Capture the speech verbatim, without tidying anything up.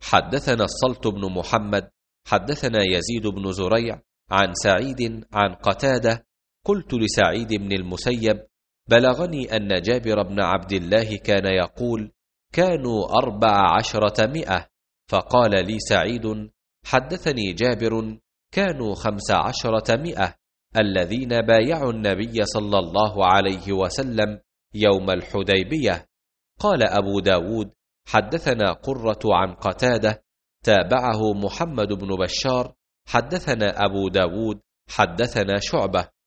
حدثنا الصلت بن محمد حدثنا يزيد بن زريع عن سعيد عن قتادة قلت لسعيد بن المسيب بلغني أن جابر بن عبد الله كان يقول كانوا أربع عشرة مئة، فقال لي سعيد حدثني جابر كانوا خمس عشرة مئة الذين بايعوا النبي صلى الله عليه وسلم يوم الحديبية. قال أبو داود حدثنا قرة عن قتادة تابعه محمد بن بشار حدثنا أبو داود حدثنا شعبة